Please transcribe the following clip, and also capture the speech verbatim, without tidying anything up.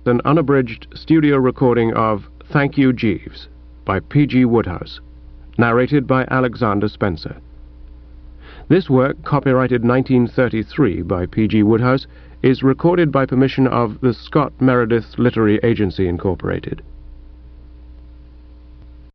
an unabridged studio recording of Thank You, Jeeves by P G Wodehouse, narrated by Alexander Spencer. This work, copyrighted nineteen thirty-three by P G Wodehouse, is recorded by permission of the Scott Meredith Literary Agency, Incorporated.